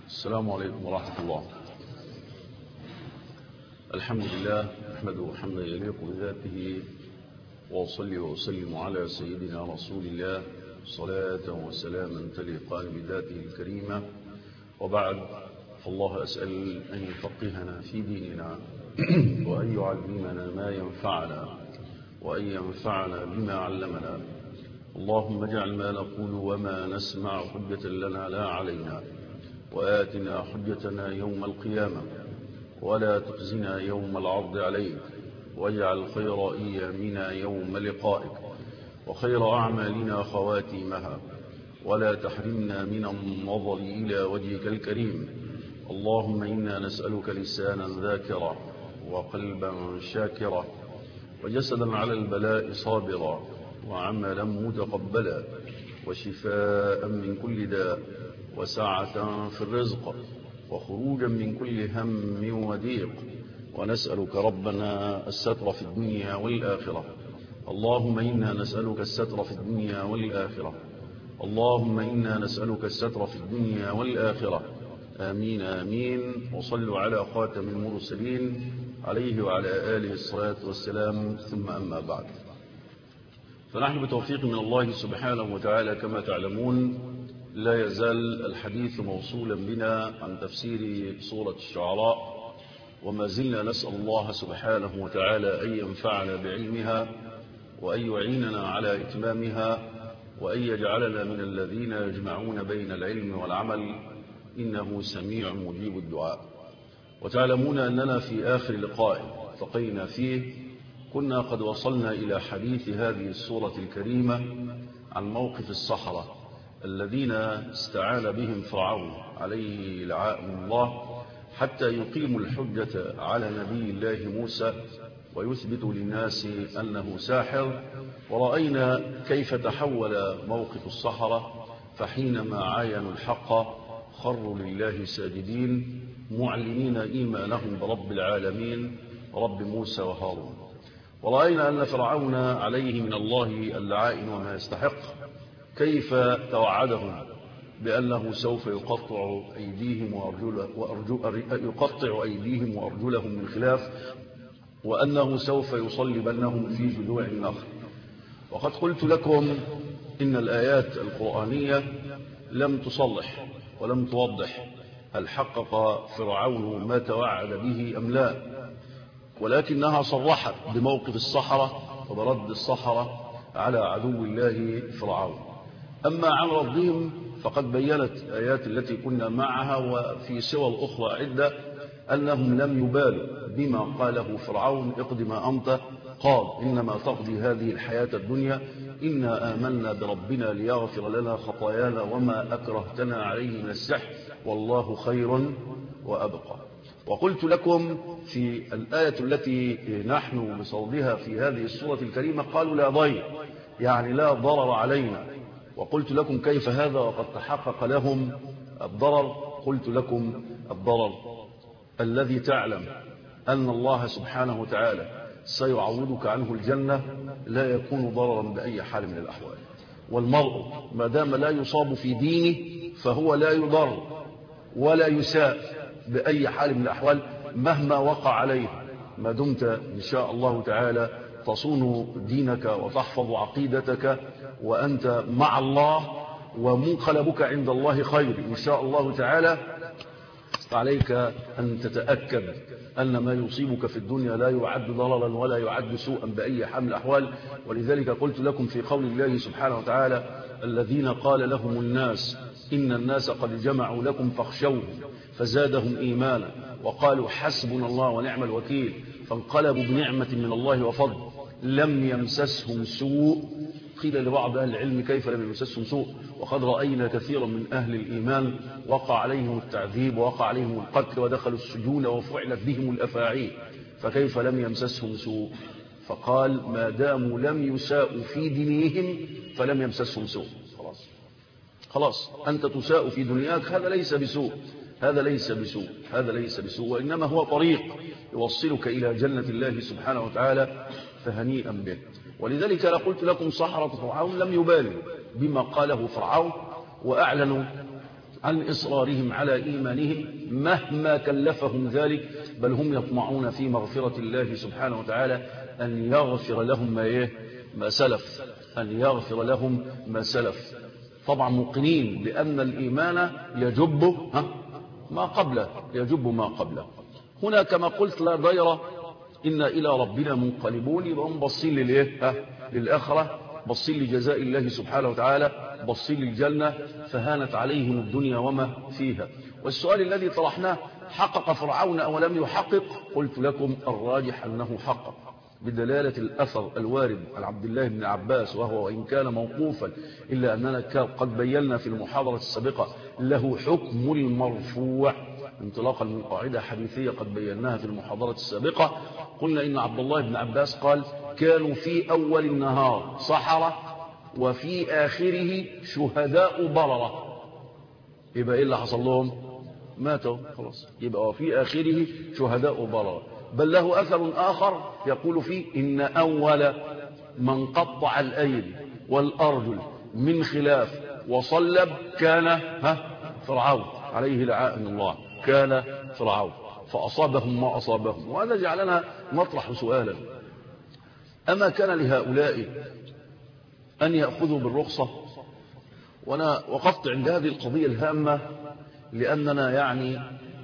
السلام عليكم ورحمة الله. الحمد لله نحمده حمدا يليق بذاته، وأصلي وأسلم على سيدنا رسول الله صلاة وسلاما تليقان بذاته الكريمة، وبعد، فالله أسأل أن يفقهنا في ديننا وأن يعلمنا ما ينفعنا وأن ينفعنا بما علمنا. اللهم اجعل ما نقول وما نسمع حجة لنا لا علينا، وآتنا حجتنا يوم القيامة، ولا تخزنا يوم العرض عليك، واجعل خير أيامنا يوم لقائك، وخير أعمالنا خواتيمها، ولا تحرمنا من النظر إلى وجهك الكريم. اللهم إنا نسألك لسانا ذاكرا، وقلبا شاكرا، وجسدا على البلاء صابرا، وعملا متقبلا، وشفاء من كل داء، وسعة في الرزق، وخروجا من كل هم وضيق. ونسألك ربنا الستر في الدنيا والآخرة. اللهم إنا نسألك الستر في الدنيا والآخرة. اللهم إنا نسألك الستر في الدنيا والآخرة. آمين آمين. وصلوا على خاتم المرسلين عليه وعلى آله الصلاة والسلام، ثم أما بعد، فنحن بتوفيق من الله سبحانه وتعالى كما تعلمون لا يزال الحديث موصولا بنا عن تفسير سورة الشعراء، وما زلنا نسأل الله سبحانه وتعالى أن ينفعنا بعلمها، وأن يعيننا على إتمامها، وأن يجعلنا من الذين يجمعون بين العلم والعمل، إنه سميع مجيب الدعاء. وتعلمون أننا في آخر لقاء التقينا فيه كنا قد وصلنا إلى حديث هذه السورة الكريمة عن موقف السحرة الذين استعان بهم فرعون عليه لعائن الله حتى يقيموا الحجة على نبي الله موسى ويثبتوا للناس أنه ساحر. ورأينا كيف تحول موقف السحرة، فحينما عاينوا الحق خروا لله ساجدين معلنين إيمانهم برب العالمين رب موسى وهارون. ورأينا أن فرعون عليه من الله اللعائن وما يستحق، كيف توعدهم بأنه سوف يقطع أيديهم وأرجلهم من خلاف، وأنه سوف يصلبنهم في جذوع النخل. وقد قلت لكم إن الآيات القرآنية لم تصلح ولم توضح هل حقق فرعون ما توعد به أم لا، ولكنها صرحت بموقف السحرة وبرد السحرة على عدو الله فرعون. أما عن ردهم فقد بيّنت آيات التي كنا معها وفي سور أخرى عدة أنهم لم يبالوا بما قاله فرعون اقض ما أنت قال إنما تقضي هذه الحياة الدنيا إنا آمنا بربنا ليغفر لنا خطايانا وما أكرهتنا عليه من السحر والله خير وأبقى. وقلت لكم في الآية التي نحن بصددها في هذه السورة الكريمة قالوا لا ضير، يعني لا ضرر علينا. وقلت لكم كيف هذا وقد تحقق لهم الضرر. قلت لكم الضرر الذي تعلم أن الله سبحانه وتعالى سيعوضك عنه الجنة لا يكون ضررا بأي حال من الأحوال. والمرء ما دام لا يصاب في دينه فهو لا يضر ولا يساء بأي حال من الأحوال مهما وقع عليه، ما دمت إن شاء الله تعالى تصون دينك وتحفظ عقيدتك وأنت مع الله ومنقلبك عند الله خير إن شاء الله تعالى. فعليك أن تتأكد أن ما يصيبك في الدنيا لا يعد ضررا ولا يعد سوءا بأي حال من الأحوال. ولذلك قلت لكم في قول الله سبحانه وتعالى الذين قال لهم الناس إن الناس قد جمعوا لكم فاخشوهم فزادهم إيمانا وقالوا حسبنا الله ونعم الوكيل فانقلبوا بنعمة من الله وفضل لم يمسسهم سوء. قيل لبعض أهل العلم كيف لم يمسسهم سوء وقد رأينا كثيرا من أهل الإيمان وقع عليهم التعذيب ووقع عليهم القتل ودخلوا السجون وفعلت بهم الأفاعيل، فكيف لم يمسسهم سوء؟ فقال ما داموا لم يساءوا في دينهم فلم يمسسهم سوء. خلاص أنت تساء في دنياك، هذا ليس بسوء، هذا ليس بسوء، هذا ليس بسوء، وإنما هو طريق يوصلك إلى جنة الله سبحانه وتعالى، فهنيئا به. ولذلك أنا قلت لكم سحرة فرعون لم يبالوا بما قاله فرعون وأعلنوا عن إصرارهم على إيمانهم مهما كلفهم ذلك، بل هم يطمعون في مغفرة الله سبحانه وتعالى أن يغفر لهم ما سلف، أن يغفر لهم ما سلف. طبعا موقنين لأن الإيمان يجب ما قبله، يجب ما قبله. هنا كما قلت لا ضير إن إلى ربنا منقلبون، يبقى بصين للآخرة، بصين لجزاء الله سبحانه وتعالى، بصين للجنة، فهانت عليهم الدنيا وما فيها. والسؤال الذي طرحناه حقق فرعون أو لم يحقق؟ قلت لكم الراجح أنه حقق بدلالة الأثر الوارد عن عبد الله بن عباس، وهو وإن كان موقوفا إلا أننا قد بينا في المحاضرة السابقة له حكم المرفوع انطلاقا من قاعدة حديثية قد بيناها في المحاضرة السابقة. قلنا إن عبد الله بن عباس قال كانوا في أول النهار سحرة وفي آخره شهداء بررة. يبقى إيه اللي حصل لهم؟ ماتوا خلاص. يبقى وفي آخره شهداء بررة. بل له أثر آخر يقول فيه إن أول من قطع الأيدي والأرجل من خلاف وصلب كان فرعون عليه لعائن الله، كان فرعون، فأصابهم ما أصابهم. وهذا جعلنا نطرح سؤالا: أما كان لهؤلاء أن يأخذوا بالرخصة؟ وأنا وقفت عند هذه القضية الهامة لأننا يعني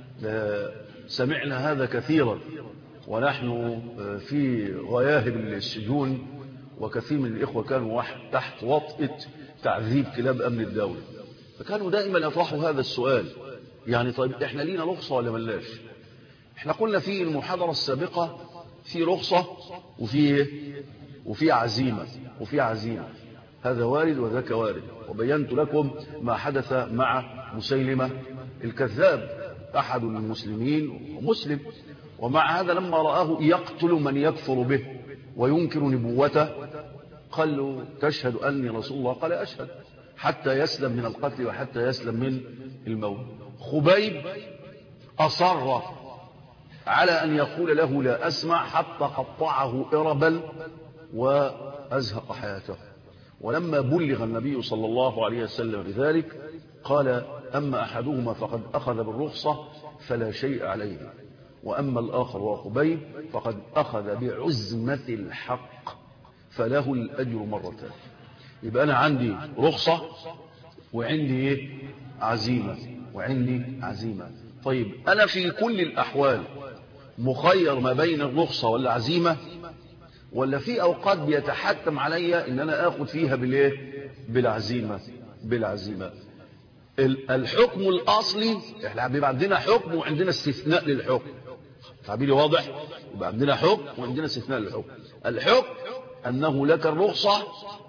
سمعنا هذا كثيرا ونحن في غياهب السجون، وكثير من الإخوة كانوا تحت وطئة تعذيب كلاب أمن الدولة، فكانوا دائما يطرحوا هذا السؤال: يعني طيب احنا لينا رخصة ولا ملاش؟ احنا قلنا في المحاضرة السابقة في رخصة وفي عزيمة، وفي عزيمة، هذا وارد وذاك وارد. وبينت لكم ما حدث مع مسيلمة الكذاب أحد المسلمين ومسلم، ومع هذا لما رآه يقتل من يكفر به وينكر نبوته قال له تشهد أني رسول الله؟ قال أشهد، حتى يسلم من القتل وحتى يسلم من الموت. خبيب أصر على أن يقول له لا أسمع حتى قطعه إربا وأزهق حياته. ولما بلغ النبي صلى الله عليه وسلم بذلك قال: أما أحدهما فقد أخذ بالرخصة فلا شيء عليه، وأما الآخر وخبيب فقد أخذ بعزمة الحق فله الأجر مرتين. يبقى أنا عندي رخصة وعندي عزيمة، وعندي عزيمة. طيب أنا في كل الأحوال مخير ما بين الرخصة والعزيمة، ولا في أوقات بيتحتم علي إن أنا آخذ فيها بالعزيمة؟ بالعزيمة. الحكم الأصلي احنا بيبقى عندنا حكم وعندنا استثناء للحكم، تعبيري واضح؟ يبقى عندنا حكم وعندنا استثناء للحكم. الحكم أنه لك الرخصة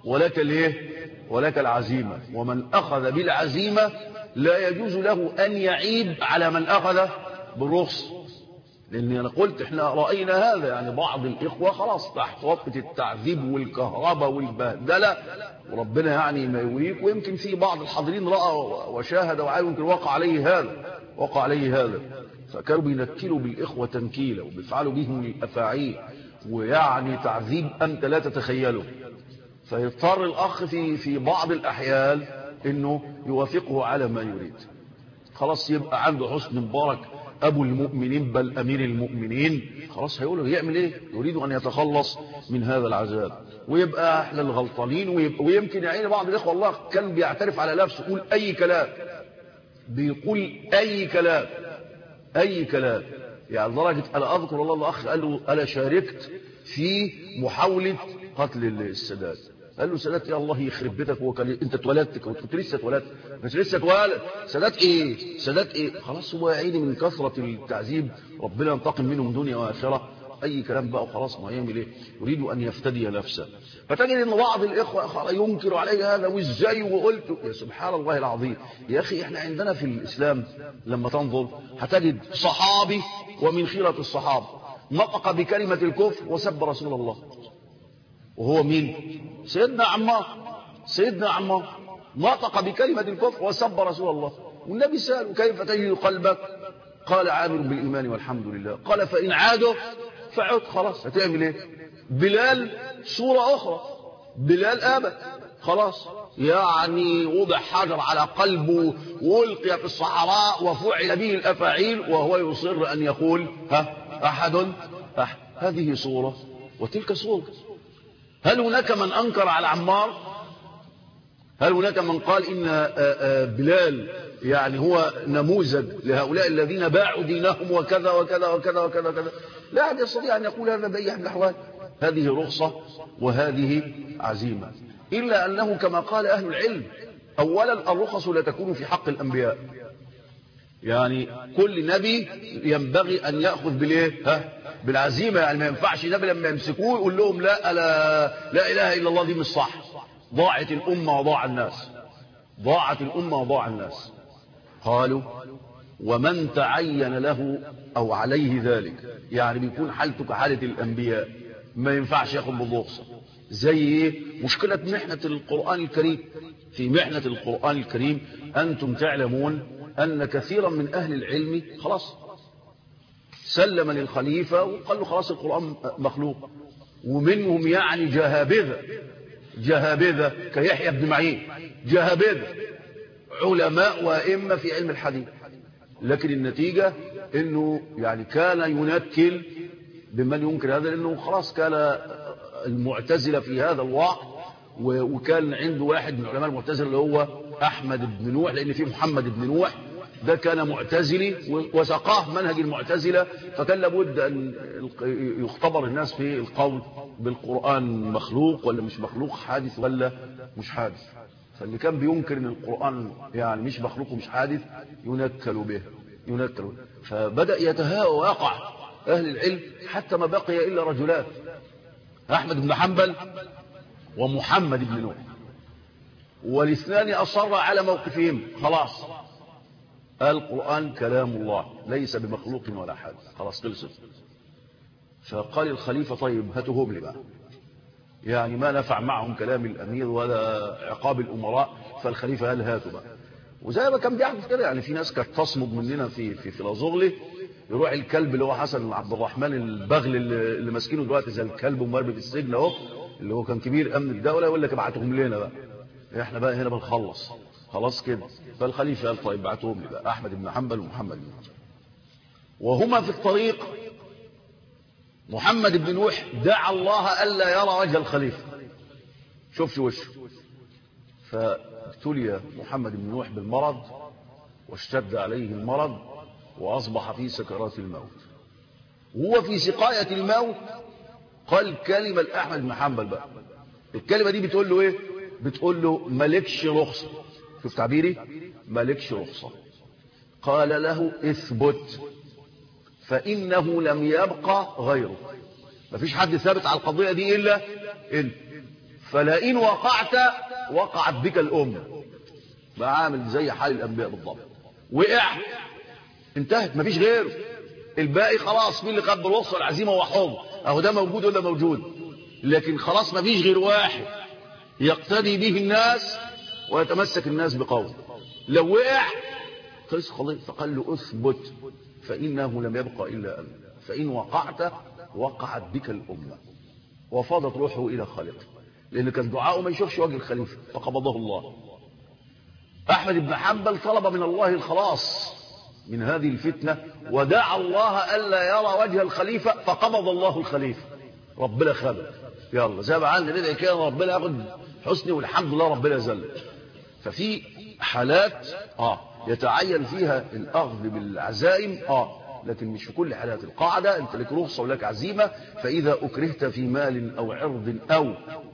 ولك العزيمة، ومن أخذ بالعزيمة لا يجوز له أن يعيب على من أخذ بالرخصة. لأن أنا قلت احنا رأينا هذا، يعني بعض الإخوة خلاص تحت وطئة التعذيب والكهرباء والبهدلة، وربنا يعني ما يوريك، ويمكن في بعض الحاضرين رأى وشاهد وعلم يمكن وقع عليه هذا، فكانوا بينكلوا بالإخوة تنكيلا وبيفعلوا بهم الأفاعيل، ويعني تعذيب أنت لا تتخيله. فيضطر الأخ في بعض الأحيان إنه يوافقه على ما يريد. خلاص يبقى عنده حسن مبارك أبو المؤمنين بل أمير المؤمنين، خلاص هيقوله يعمل إيه؟ يريد أن يتخلص من هذا العذاب، ويبقى احنا الغلطانين. ويمكن يعني بعض الإخوة الله كان بيعترف على نفسه، يقول أي كلام، بيقول أي كلام. يعني لدرجة أنا أذكر الله الأخ قال له أنا شاركت في محاولة قتل السادات. قال له السادات يا الله يخرب بيتك، هو كان انت اتولدت؟ كنت لسه اتولدت؟ مش لسه اتولد. سادات ايه؟ خلاص هو يا عيني من كثرة التعذيب ربنا ينتقم منه من دنيا واخره. اي كلام بقى وخلاص، ما يعمل ايه؟ يريد ان يفتدي نفسه. فتجد ان بعض الاخوه ينكر عليه هذا، وازاي وقلت يا سبحان الله العظيم. يا اخي احنا عندنا في الاسلام لما تنظر هتجد صحابي ومن خيرة الصحابه نطق بكلمة الكفر وسب رسول الله، وهو مين؟ سيدنا عمار نطق بكلمة الكفر وسب رسول الله، والنبي سأله كيف تجد قلبك؟ قال عامر بالإيمان والحمد لله. قال فإن عادوا فعد. خلاص هتعمل ايه؟ بلال صورة أخرى، بلال آبى، خلاص يعني وضع حجر على قلبه وألقي في الصحراء وفعل به الأفاعيل وهو يصر أن يقول أحد. هذه صورة وتلك صورة. هل هناك من أنكر على عمار؟ هل هناك من قال إن بلال يعني هو نموذج لهؤلاء الذين باعوا دينهم وكذا وكذا وكذا وكذا وكذا؟ لا أحد يستطيع أن يقول هذا بأي حال من الأحوال. هذه رخصة وهذه عزيمة، إلا أنه كما قال أهل العلم، أولا الرخص لا تكون في حق الأنبياء، يعني كل نبي ينبغي أن يأخذ بالعزيمة، يعني ما ينفعش نبي لما يمسكوه يقول لهم لا إله إلا الله، دي مش صح، ضاعت الأمة وضاع الناس، ضاعت الأمة وضاع الناس. قالوا ومن تعين له أو عليه ذلك، يعني بيكون حالته كحالة الأنبياء، ما ينفعش ياخد بالرخصة. زي ايه؟ مشكلة محنة القرآن الكريم. في محنة القرآن الكريم أنتم تعلمون أن كثيرا من أهل العلم خلاص سلم للخليفة وقال له خلاص القرآن مخلوق، ومنهم يعني جهابذة كيحيى بن معين، جهابذة علماء وأئمة في علم الحديث، لكن النتيجة انه يعني كان ينكل بمن ينكر هذا، لانه خلاص كان المعتزلة في هذا الوقت، وكان عنده واحد من علماء المعتزلة اللي هو أحمد بن نوح، لأن في محمد بن نوح ده كان معتزلي وسقاه منهج المعتزلة، فكان لابد أن يختبر الناس في القول بالقرآن مخلوق ولا مش مخلوق، حادث ولا مش حادث. فاللي كان بينكر ان القرآن يعني مش مخلوق ومش حادث ينكل به. فبدأ يتهاوى ويقع أهل العلم حتى ما بقي إلا رجلان، أحمد بن حنبل ومحمد بن نوح، والاثنان أصر على موقفهم، خلاص القرآن كلام الله ليس بمخلوق ولا حادث، خلاص خلصت. فقال الخليفة طيب هاتوهم لي بقى، يعني ما نفع معهم كلام الأمير ولا عقاب الأمراء، فالخليفة قال هاتوا بقى. وزي ما كان بيحدث كده، يعني في ناس كانت تصمد مننا في لازغلي، يروح الكلب اللي هو حسن عبد الرحمن البغل اللي ماسكينه دلوقتي زي الكلب ومرمي في السجن اهو، اللي هو كان كبير امن الدوله، يقول لك ابعتهم لنا بقى، احنا بقى هنا بنخلص خلاص كده. فالخليفه قال طيب ابعتهم لي بقى احمد بن حنبل ومحمد بن نوح. وهما في الطريق محمد بن نوح دعا الله الا يرى وجه الخليفه، شوفش وشه، فابتلي محمد بن نوح بالمرض واشتد عليه المرض وأصبح في سكرات الموت. وهو في سقاية الموت قال كلمة لأحمد بن حنبل بقى، الكلمة دي بتقول له ايه؟ بتقول له مالكش رخصة، شوف تعبيري، مالكش رخصة. قال له اثبت فإنه لم يبقى غيره، مفيش حد ثابت على القضية دي إلا انت، فلئن وقعت وقعت بك الأمة. بقى عامل زي حال الأنبياء بالضبط، وقع انتهت مفيش غيره، الباقي خلاص مين اللي خد بالوصفه العزيمه وحوض اهو ده موجود ولا موجود، لكن خلاص مفيش غير واحد يقتدي به الناس ويتمسك الناس بقوله، لو وقع خلص خلاص. فقال له اثبت فانه لم يبقى الا انت، فان وقعت وقعت بك الامه. وفاضت روحه الى خالقه، لان كان دعاءه ما يشوفش وجه الخليفه فقبضه الله. احمد بن حنبل طلب من الله الخلاص من هذه الفتنة ودعا الله ألا يرى وجه الخليفة فقبض الله الخليفة، ربنا خبر يلا زي ما عندنا ندعي كده ربنا ياخد حسني والحمد لله ربنا زل. ففي حالات يتعين فيها الأخذ بالعزائم لكن مش في كل حالات. القاعدة انت لك رخصة ولك عزيمة، فإذا أكرهت في مال أو عرض أو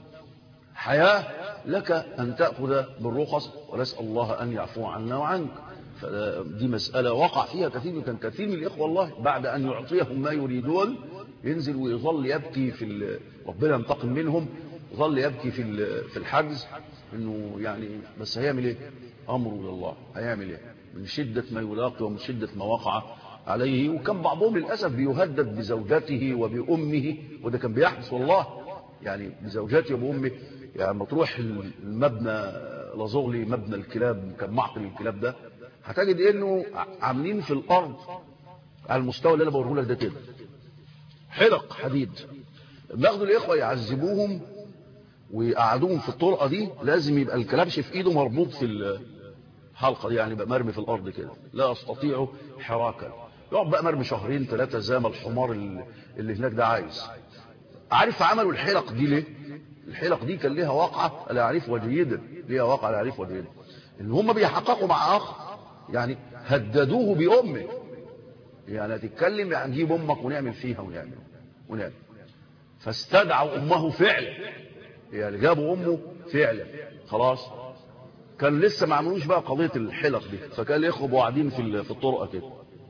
حياة لك أن تأخذ بالرخص، ونسأل الله أن يعفو عنا وعنك. فدي مسألة وقع فيها كثير من الإخوة والله، بعد أن يعطيهم ما يريدون ينزل ويظل يبكي ربنا ينتقم منهم، يظل يبكي في الحجز إنه يعني بس هيعمل إيه؟ أمره إلى الله، هيعمل إيه؟ من شدة ما يلاقي ومن شدة ما وقع عليه. وكان بعضهم للأسف بيهدد بزوجته وبأمه، وده كان بيحدث والله، يعني بزوجته وبأمه. يعني ما تروح المبنى لازغلي مبنى الكلاب، كان معقل الكلاب ده، هتجد انه عاملين في الارض على المستوى اللي انا بوريه لك ده كده حلق حديد، بياخدوا الاخوه يعذبوهم وقعدوهم في الطرقة دي لازم يبقى الكلبش في ايده مربوط في الحلقة دي، يعني يبقى مرمي في الارض كده لا يستطيع حراكا. يقعد بقى مرمي شهرين 3 زي ما الحمار اللي هناك ده عارف عملوا الحلق دي ليه؟ الحلق دي كان ليها واقعة لا يعرفها جيدا، ليها واقعة لا يعرفها جيدا، ان هم بيحققوا مع اخ يعني هددوه بامه، يعني هتتكلم يعني نجيب امك ونعمل فيها ونعمل. فاستدعوا امه فعلا، يعني جابوا امه فعلا خلاص. كان لسه ما عملوش بقى قضيه الحلق دي، فكان الاخوه قاعدين في الطرقه كده.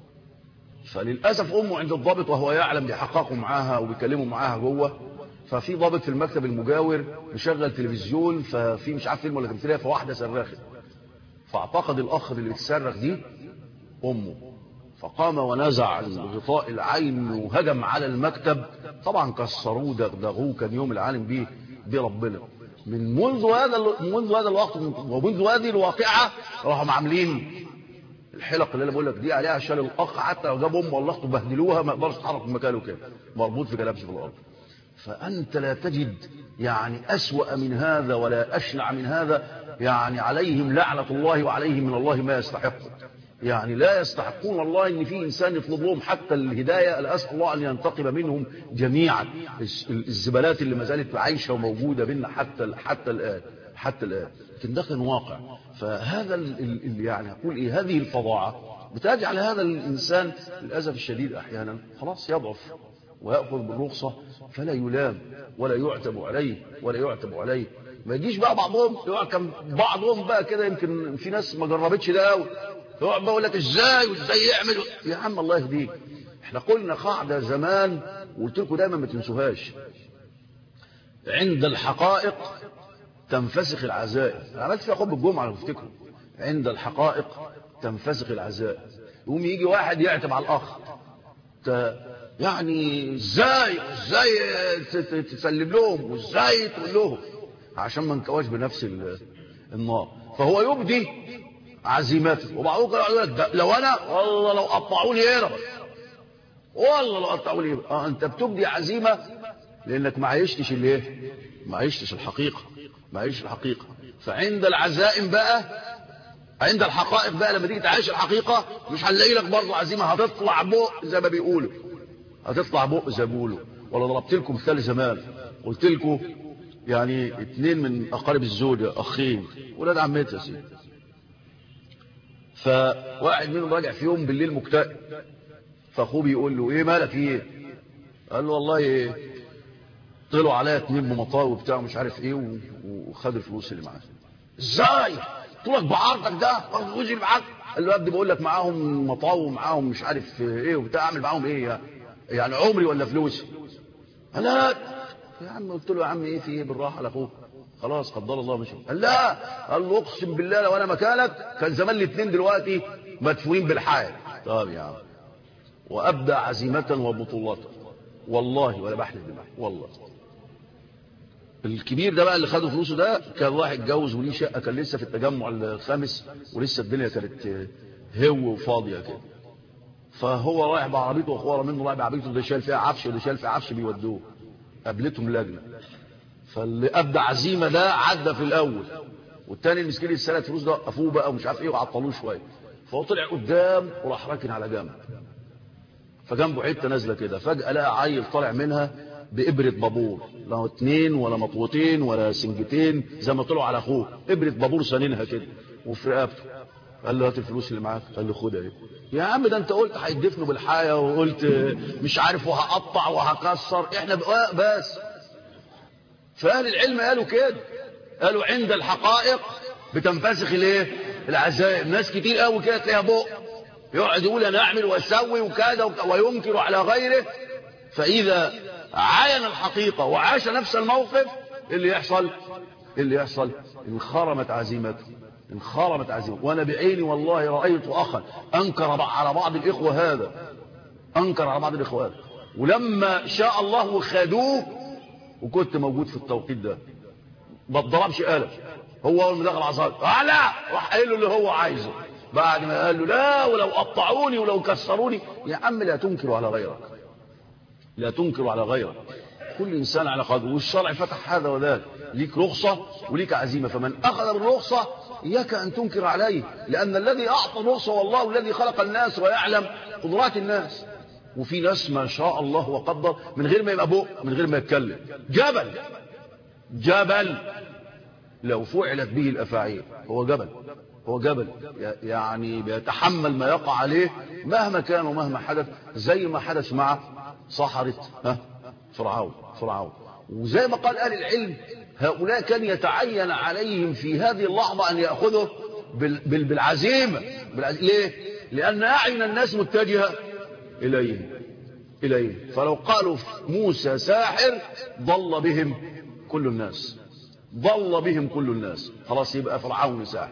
فللاسف امه عند الضابط وهو يعلم بيحققوا معاها وبيكلموا معاها جوه. ففي ضابط في المكتب المجاور مشغل تلفزيون، ففي مش عارف فيلم ولا تمثيليه، فواحده صرخت، فاعتقد الاخ اللي بتصرخ دي امه، فقام ونزع عن غطاء العين وهجم على المكتب. طبعا كسروه دغدغوه، كان يوم العالم بيه بربنا. منذ هذا الوقت ومنذ هذه الواقعه راحوا عاملين الحلق اللي انا بقول لك دي عليها عشان الاخ حتى لو جاب امه والله بهدلوها ما يقدرش يتحرك من مكانه كده، مربوط في كلبش في الارض. فانت لا تجد يعني اسوأ من هذا ولا اشنع من هذا. يعني عليهم لعنه الله وعليهم من الله ما يستحقون، يعني لا يستحقون الله ان في انسان يطلب لهم حتى الهدايه. اسال الله ان ينتقم منهم جميعا. الزبالات اللي ما زالت عايشه وموجوده بينا حتى الان لكن ده كان واقع. فهذا اللي يعني اقول ايه، هذه الفظاعه بتجعل هذا الانسان للاسف الشديد احيانا خلاص يضعف وياخذ بالرخصه، فلا يلام ولا يعتب عليه. ما يجيش بقى كان بعضهم بقى كده، يمكن في ناس ما جربتش ده قوي، يقعد بقى يقول لك ازاي وازاي يعمل. يا عم الله يهديك، احنا قلنا قاعده زمان وقلت لكم دايما ما تنسوهاش: عند الحقائق تنفسخ العزائم. عملت فيها خطبه الجمعه لو تفتكروا، عند الحقائق تنفسخ العزائم. يقوم يجي واحد يعتب على الاخ، يعني ازاي تسلم لهم وازاي تقول لهم، عشان ما نكواش بنفس النار. فهو يبدي عزيمته، وبعضهم كانوا يقول لك لو انا والله لو قطعوني هنا، والله لو قطعوني هنا. انت بتبدي عزيمه لانك ما عيشتش الايه، ما عيشتش الحقيقه. فعند العزائم بقى، عند الحقائق بقى، لما تيجي تعيش الحقيقه مش هنلاقي لك برضه عزيمه، هتطلع بق زي ما بيقولوا، ولا ضربت لكم مثال زمان قلت لكم يعني 2 من اقارب الزوجه، اخين ولاد عمتها سيدي، فواحد منهم راجع في يوم بالليل مكتئب، فاخوه بيقول له ايه مالك ايه؟ قال له والله إيه، طلعوا عليا 2 بمطاوي وبتاع مش عارف ايه وخد الفلوس اللي معاه. ازاي طولك بعرضك ده الفلوس اللي معاك؟ قال له يا ابني بقول لك معاهم مطاوي ومعاهم مش عارف ايه وبتاع، اعمل معاهم ايه يعني عمري ولا فلوسي؟ قال لا يا عم. قلت له يا عم ايه في ايه، بالراحه على اخوك، خلاص قدر الله مشي. قال لا، قال له اقسم بالله لو انا مكانك كان زمان ال2 دلوقتي مدفونين بالحال. طب يا عم، وابدع عزيمه وبطولات والله ولا بحلف بالله والله. الكبير ده بقى اللي خدوا فلوسه ده كان واحد اتجوز وليه شقه، كان لسه في التجمع الخامس ولسه الدنيا كانت هو وفاضيه كده. فهو رايح بعربيته واخوه منه رايح بعربيته، ده شايل فيها عفش وده شايل فيها عفش، بيودوه. قابلتهم لجنه، فاللي ابدع عزيمه ده عدى في الاول، والتاني المسكين اللي سرق فلوس ده وقفوه بقى ومش عارف ايه وعطلوه شويه، فهو طلع قدام وراح راكن على جنب، فجنبه حته نازله كده، فجاه لقى عيل طالع منها بإبرة بابور، لا 2 ولا مطوتين ولا سنجتين زي ما طلعوا على اخوه، إبرة بابور سنينها كده وفي رقبته. قال له هات الفلوس اللي معاك. قال له خدها ايه يا عم، ده انت قلت هيدفنوا بالحياه وقلت مش عارف وهقطع وهكسر، احنا بس. فاهل العلم قالوا كده، قالوا عند الحقائق بتنفسخ الايه، العزائم. ناس كتير قوي كده تلاقيها بق يقعد يقول انا اعمل واسوي وكذا وينكر على غيره، فاذا عاين الحقيقه وعاش نفس الموقف اللي يحصل انخرمت عزيمته. وانا بعيني والله رايت اخا انكر على بعض الاخوه هذا، ولما شاء الله خدوه وكنت موجود في التوقيت ده، ما اتضربش قلم، هو اول ما دخل عصام لا راح قايل له اللي هو عايزه، بعد ما قال له لا ولو قطعوني ولو كسروني. يا عم لا تنكروا على غيرك، كل إنسان على قدره، والشرع فتح هذا وذاك، ليك رخصة وليك عزيمة، فمن أخذ بالرخصة إياك أن تنكر عليه، لأن الذي أعطى الرخصة والله الذي خلق الناس ويعلم قدرات الناس. وفي ناس ما شاء الله وقدر من غير ما يبقى بق، من غير ما يتكلم، جبل لو فعلت به الأفاعيل هو جبل يعني بيتحمل ما يقع عليه مهما كان ومهما حدث، زي ما حدث مع سحرة فرعون. وزي ما قال أهل العلم هؤلاء كان يتعين عليهم في هذه اللحظة أن يأخذوا بالعزيمة. ليه؟ لأن أعين الناس متجهة إليه، فلو قالوا موسى ساحر ضل بهم كل الناس، خلاص يبقى فرعون ساحر.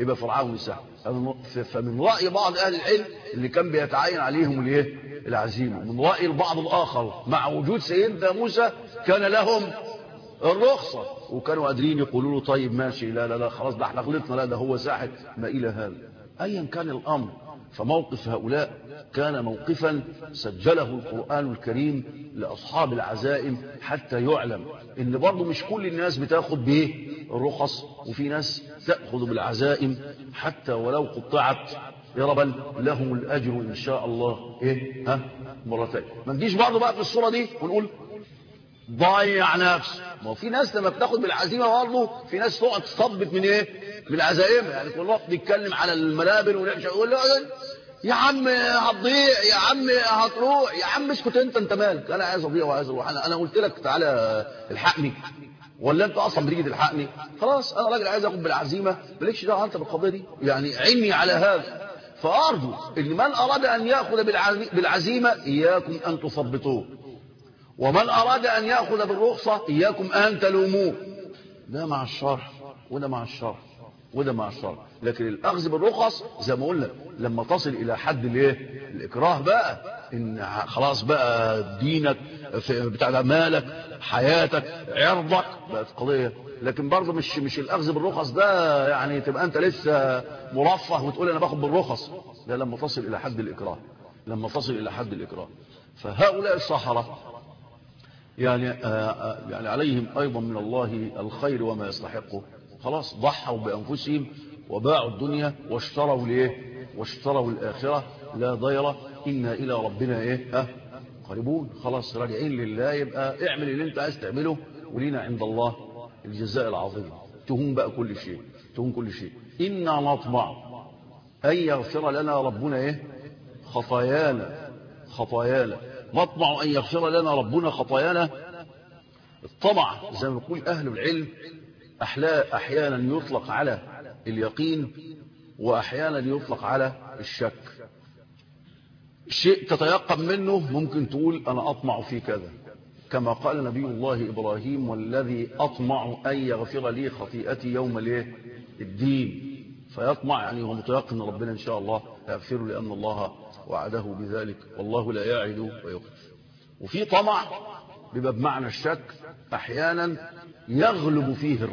فمن رأي بعض أهل العلم اللي كان بيتعين عليهم العزيمة. من رأي البعض الآخر مع وجود سيدنا موسى كان لهم الرخصة، وكانوا قادرين يقولوا له طيب ماشي، لا خلاص ده احنا غلطنا، لا ده هو ساحر، ما إلى هذا. أيا كان الأمر، فموقف هؤلاء كان موقفا سجله القرآن الكريم لأصحاب العزائم، حتى يعلم ان برضو مش كل الناس بتاخد به الرخص، وفي ناس تأخذ بالعزائم حتى ولو قطعت يربا لهم الأجر إن شاء الله مرتين. ما نجيش برضو بقى في الصورة دي ونقول ضيع نفسه. ما هو في ناس لما بتاخد بالعزيمة برضو في ناس تقعد تصبت من من العزائم، يعني كل وقت بيتكلم على المنابر ويقول له يا عم هتضيع، يا عم هتروح، يا عم اسكت انت مالك، انا عايز اضيع وعايز اروح، انا قلت لك تعالى الحقني ولا انت اصلا بتيجي تلحقني؟ خلاص انا راجل عايز اخد بالعزيمه، مالكش دعوه انت بالقضيه دي، يعني عيني على هذا. فارجو ان من اراد ان ياخذ بالعزيمه اياكم ان تثبطوه، ومن اراد ان ياخذ بالرخصه اياكم ان تلوموه. ده مع الشرع وده مع الشرع، لكن الاخذ بالرخص زي ما قلنا لما تصل الى حد الاكراه بقى، ان خلاص بقى دينك بتاع مالك حياتك عرضك بقت قضيه. لكن برضه مش الاخذ بالرخص ده يعني تبقى انت لسه مرفه وتقول انا باخد بالرخص، ده لما تصل الى حد الاكراه. فهؤلاء السحرة يعني عليهم ايضا من الله الخير وما يستحقه. خلاص ضحوا بأنفسهم وباعوا الدنيا واشتروا الآخرة، لا ضير إنا إلى ربنا قريبون. خلاص راجعين لله، يبقى اعمل اللي انت عايز تعمله، ولينا عند الله الجزاء العظيم. تهون بقى كل شيء. إنا نطمع أن يغفر لنا ربنا خطايانا. نطمع أن يغفر لنا ربنا خطايانا. الطمع زي ما يقول أهل العلم أحيانا يطلق على اليقين، وأحيانا يطلق على الشك. شيء تتيقن منه ممكن تقول أنا أطمع في كذا، كما قال نبي الله إبراهيم والذي أطمع أن يغفر لي خطيئتي يوم الدين. فيطمع يعني هو متيقن ربنا إن شاء الله يغفر، لأن الله وعده بذلك، والله لا يعد ويخلف. وفي طمع بيبقى بمعنى الشك، أحيانا يغلب فيه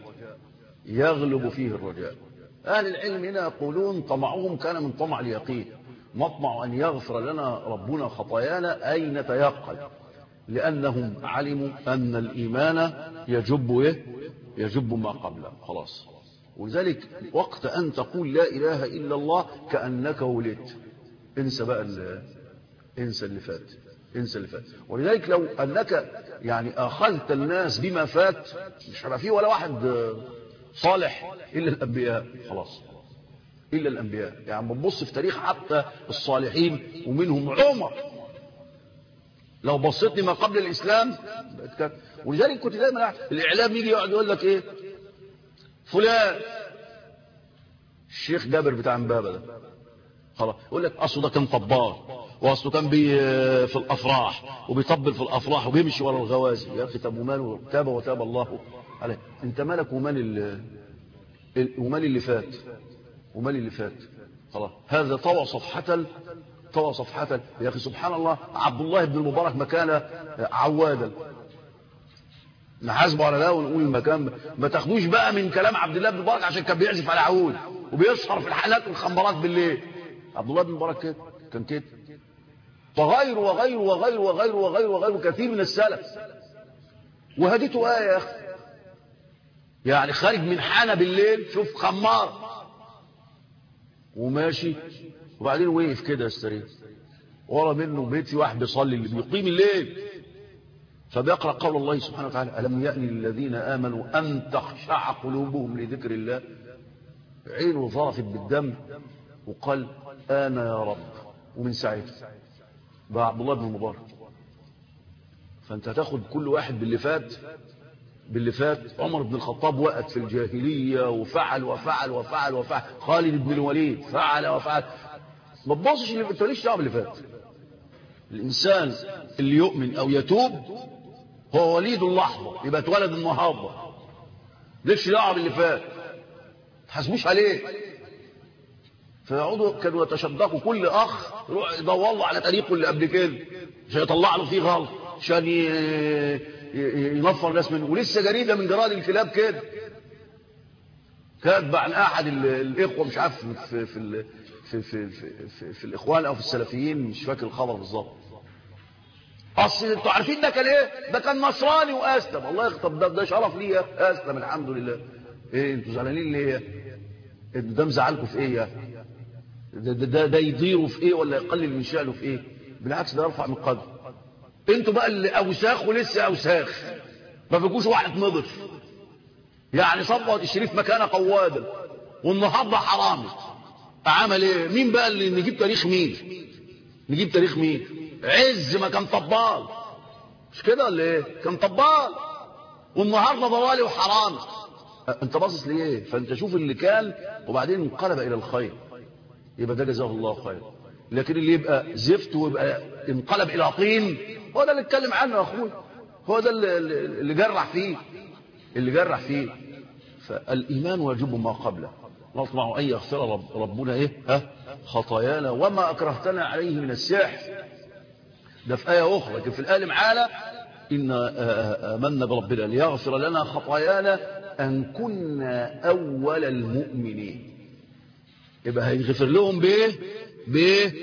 الرجاء. أهل العلم هنا يقولون طمعهم كان من طمع اليقين. نطمع أن يغفر لنا ربنا خطايانا أي نتيقن، لأنهم علموا أن الإيمان يجب ما قبله. خلاص. ولذلك وقت أن تقول لا إله إلا الله كأنك ولدت، انسى بقى انسى اللي فات. ولذلك لو أنك يعني أخذت الناس بما فات مش هيبقى فيه ولا واحد صالح إلا الأنبياء. خلاص، إلا الأنبياء. يعني بنبص في تاريخ حتى الصالحين ومنهم عمر، لو بصيت لما قبل الإسلام. ولذلك كنت دايما الإعلام يجي يقعد يقول لك فلان الشيخ جابر بتاع امبابة ده، خلاص يقول لك أصله ده كان طبار، واصله كان في الافراح وبيطبل في الافراح وبيمشي ورا الغوازي. يا اخي طب وماله؟ تاب وتاب الله عليه. انت مالك ومال اللي فات؟ خلاص هذا طوى صفحة. يا اخي سبحان الله، عبد الله بن المبارك مكان عوادا، نحاسبه على ده ونقول المكان. ما تاخدوش بقى من كلام عبد الله بن المبارك عشان كان بيعزف على عود وبيسهر في الحلقات والخمرات بالليل. عبد الله بن المبارك كان كده، وغيره كثير من السلف وهديته يا أخي، يعني خارج من حانة بالليل، شوف خمار وماشي، وبعدين وقف كده يستريح، ورا منه بيت في واحد بيصلي اللي بيقيم الليل، فبيقرأ قول الله سبحانه وتعالى: ألم يأن للذين آمنوا أن تخشع قلوبهم لذكر الله. عينه ضافت بالدم وقال: أنا يا رب. ومن ساعتها بقى عبد الله بن المبارك. فأنت هتاخد كل واحد باللي فات. عمر بن الخطاب وقت في الجاهلية وفعل وفعل وفعل وفعل. خالد بن الوليد فعل وفعل. ما تبصش اللي انت ليش دعوه باللي فات. الإنسان اللي يؤمن أو يتوب هو وليد اللحظة، يبقى اتولد النهارده، ليش دعوه باللي فات، تحاسبوش عليه. فيقعدوا كانوا يتشدقوا، كل اخ يروح يدور له على طريقه اللي قبل كده عشان يطلع له فيه غلط، عشان ينفر الناس منه. ولسه جريده من جرائد الكلاب كده كاتبه عن احد الاخوه، مش عارف في الاخوان او في السلفيين، مش فاكر الخبر بالظبط. اصل انتوا عارفين ده كان ايه؟ ده كان نصراني واسلم. الله يخطب، ده شرف ليه، اسلم الحمد لله. ايه انتوا زعلانين ليه؟ ده مزعلكم في ايه؟ ده يضيروا في ايه ولا يقلل من شأنه في ايه؟ بالعكس ده يرفع من قدره. انتوا بقى اللي اوساخ ولسه اوساخ، ما فيكوش واحد نضف. يعني صبغت الشريف مكانه قوادا والنهارده حرامي. عمل ايه؟ مين بقى اللي نجيب تاريخ مين؟ نجيب تاريخ مين؟ عز ما كان طبال، مش كده ولا ايه؟ كان طبال والنهارده ضوالي وحرامي. انت باصص ليه؟ فانت شوف اللي كان وبعدين انقلب الى الخير، يبقى ده جزاه الله خير. لكن اللي يبقى زفت ويبقى انقلب الى طين، هو ده اللي اتكلم عنه يا اخوي، هو ده اللي جرح فيه. فالايمان واجب ما قبله. نطمع ان يغفر ربنا ايه؟ خطايانا وما اكرهتنا عليه من السحر. ده في ايه اخرى. لكن في الايه معانا: إنا آمنا بربنا ليغفر لنا خطايانا أن كنا أول المؤمنين. يبقى هيغفر لهم بإيه؟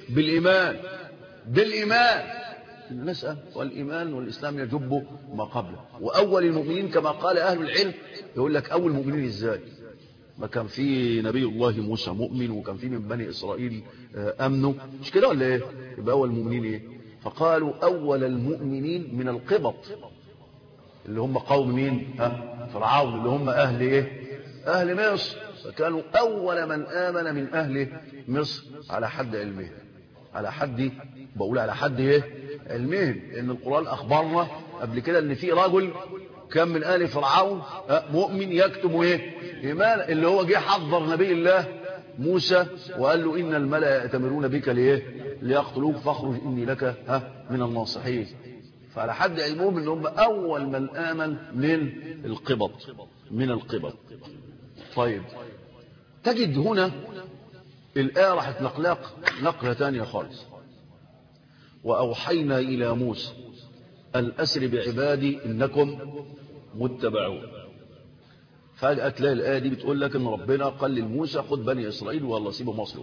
بالإيمان. المسألة والإيمان والإسلام يجب ما قبله. وأول المؤمنين كما قال أهل العلم، يقول لك أول المؤمنين إزاي؟ ما كان في نبي الله موسى مؤمن، وكان في من بني إسرائيل أمنوا، مش كده ولا إيه؟ يبقى أول المؤمنين إيه؟ فقالوا أول المؤمنين من القبط، اللي هم قوم مين؟ فرعون، اللي هم أهل إيه؟ أهل مصر. فكانوا أول من آمن من أهل مصر على حد علمهم، على حد إيه؟ علمهم. لأن القرآن أخبرنا قبل كده أن في رجل كان من آل فرعون مؤمن يكتم إيه؟ إيمان، اللي هو جه حضر نبي الله موسى وقال له: إن الملأ يأتمرون بك ليقتلوك فاخرج إني لك من الناصحين. فعلى حد علمهم ان هم اول من امن من القبط. طيب، تجد هنا الآية راح نقلة تانية خالص: وأوحينا إلى موسى أن أسر بعبادي إنكم متبعون. فجأة تلاقي الآية دي بتقول لك إن ربنا قال لموسى: خد بني إسرائيل والله سيبوا مصر.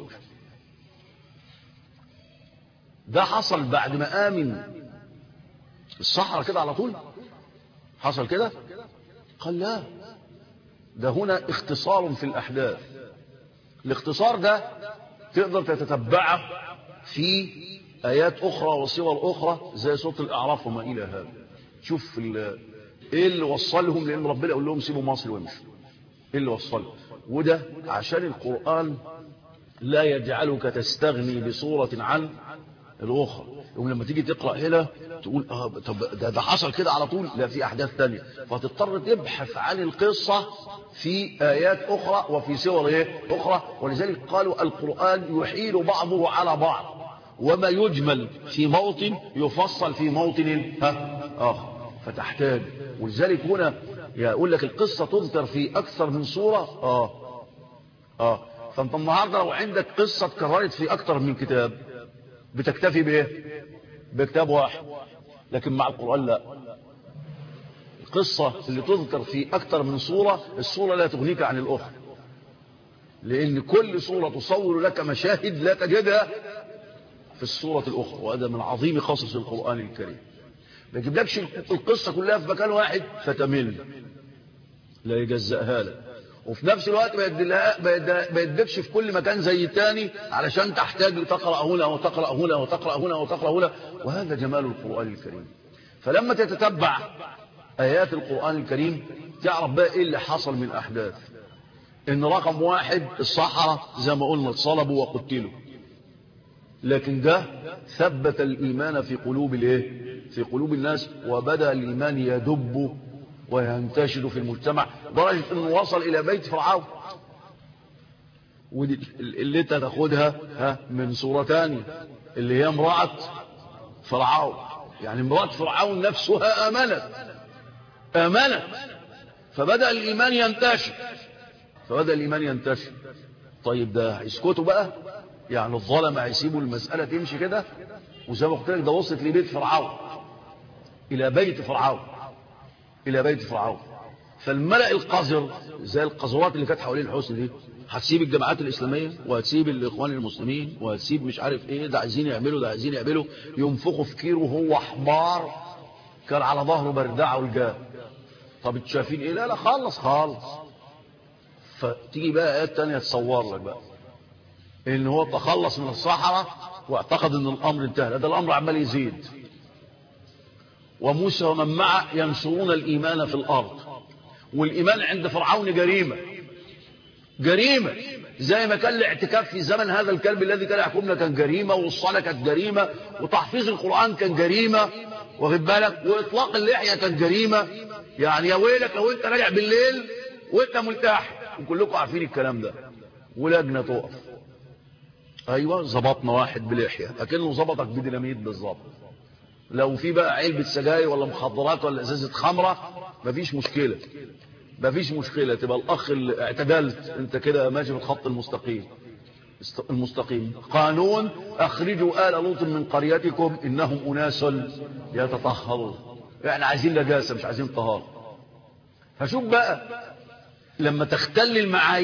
ده حصل بعد ما آمن الصحراء كده على طول؟ حصل كده؟ قال لا، ده هنا اختصار في الأحداث. الاختصار ده تقدر تتتبعه في آيات أخرى وصور أخرى زي سورة الأعراف وما إلى هذا. شوف إيه اللي وصلهم، لأن ربنا يقول لهم سيبوا مصر وامشوا. إيه اللي وصلهم؟ وده عشان القرآن لا يجعلك تستغني بصورة عن الأخرى. ولما تيجي تقرأ هنا تقول طب ده حصل كده على طول؟ لا، في أحداث تانية، فتضطر تبحث عن القصة في آيات أخرى وفي سور أخرى. ولذلك قالوا القرآن يحيل بعضه على بعض، وما يجمل في موطن يفصل في موطن آخر، فتحتاج. ولذلك هنا يقول لك القصة تذكر في أكثر من صورة. فأنت النهاردة لو عندك قصة اتكررت في أكثر من كتاب بتكتفي بإيه؟ بكتاب واحد. لكن مع القرآن لا، القصة اللي تذكر في أكثر من صورة، الصورة لا تغنيك عن الأخرى، لأن كل صورة تصور لك مشاهد لا تجدها في الصورة الأخرى. وهذا من عظيم خصص القرآن الكريم. ما يجيبلكش القصة كلها في مكان واحد فتمل، لا يجزأها لك. وفي نفس الوقت ما يدكش في كل مكان زي التاني علشان تحتاج لتقرأ هنا وتقرأ هنا وتقرأ هنا وتقرأ هنا. وهذا جمال القرآن الكريم. فلما تتتبع آيات القرآن الكريم تعرف بقى ايه اللي حصل من أحداث. ان رقم واحد الصحراء زي ما قلنا اتصلبوا وقتلوا، لكن ده ثبت الإيمان في قلوب الايه؟ في قلوب الناس، وبدأ الإيمان يدب وينتشر في المجتمع درجة انه وصل الى بيت فرعون. ودي اللي انت تاخدها من سورة تانية اللي هي امرأة فرعون. يعني امرأة فرعون نفسها آمنت فبدأ الإيمان ينتشر. طيب ده يسكتوا بقى؟ يعني الظلمة هيسيبوا المسألة تمشي كده؟ وزي ما قلت لك ده وصلت لبيت فرعون، إلى بيت فرعون. فالملأ القذر زي القذرات اللي كانت حوالين الحسن دي هتسيب الجماعات الإسلامية وهتسيب الإخوان المسلمين وهتسيب مش عارف ايه، ده عايزين يعملوا ينفخوا في كير وهو حمار كان على ظهره بردعه والجاه. طب انتوا شايفين ايه؟ لا خالص. فتيجي بقى آيات تانية تصور لك بقى ان هو تخلص من الصحراء واعتقد ان الامر انتهى. ده الامر عمال يزيد. وموسى ومن معه ينشرون الإيمان في الأرض. والإيمان عند فرعون جريمة زي ما كان الاعتكاف في زمن هذا الكلب الذي كان يحكمنا كان جريمة، والصلاة كانت جريمة، وتحفيظ القرآن كان جريمة، واخد بالك، وإطلاق اللحية كان جريمة. يعني يا ويلك لو انت راجع بالليل وانت ملتاح، وكلكم عارفين الكلام ده، ولجنة تقف ايوه ظبطنا واحد بلحية اكنه ظبطك بديناميت بالظبط. لو في بقى علبة سجاير ولا مخدرات ولا ازازة خمرة مفيش مشكلة، تبقى الاخ اللي اعتدلت انت كده ماشي في الخط المستقيم. قانون اخرجوا آل لوط من قريتكم انهم اناس يتطهرون. احنا عايزين لجاسة مش عايزين طهارة. فشوف بقى لما تختل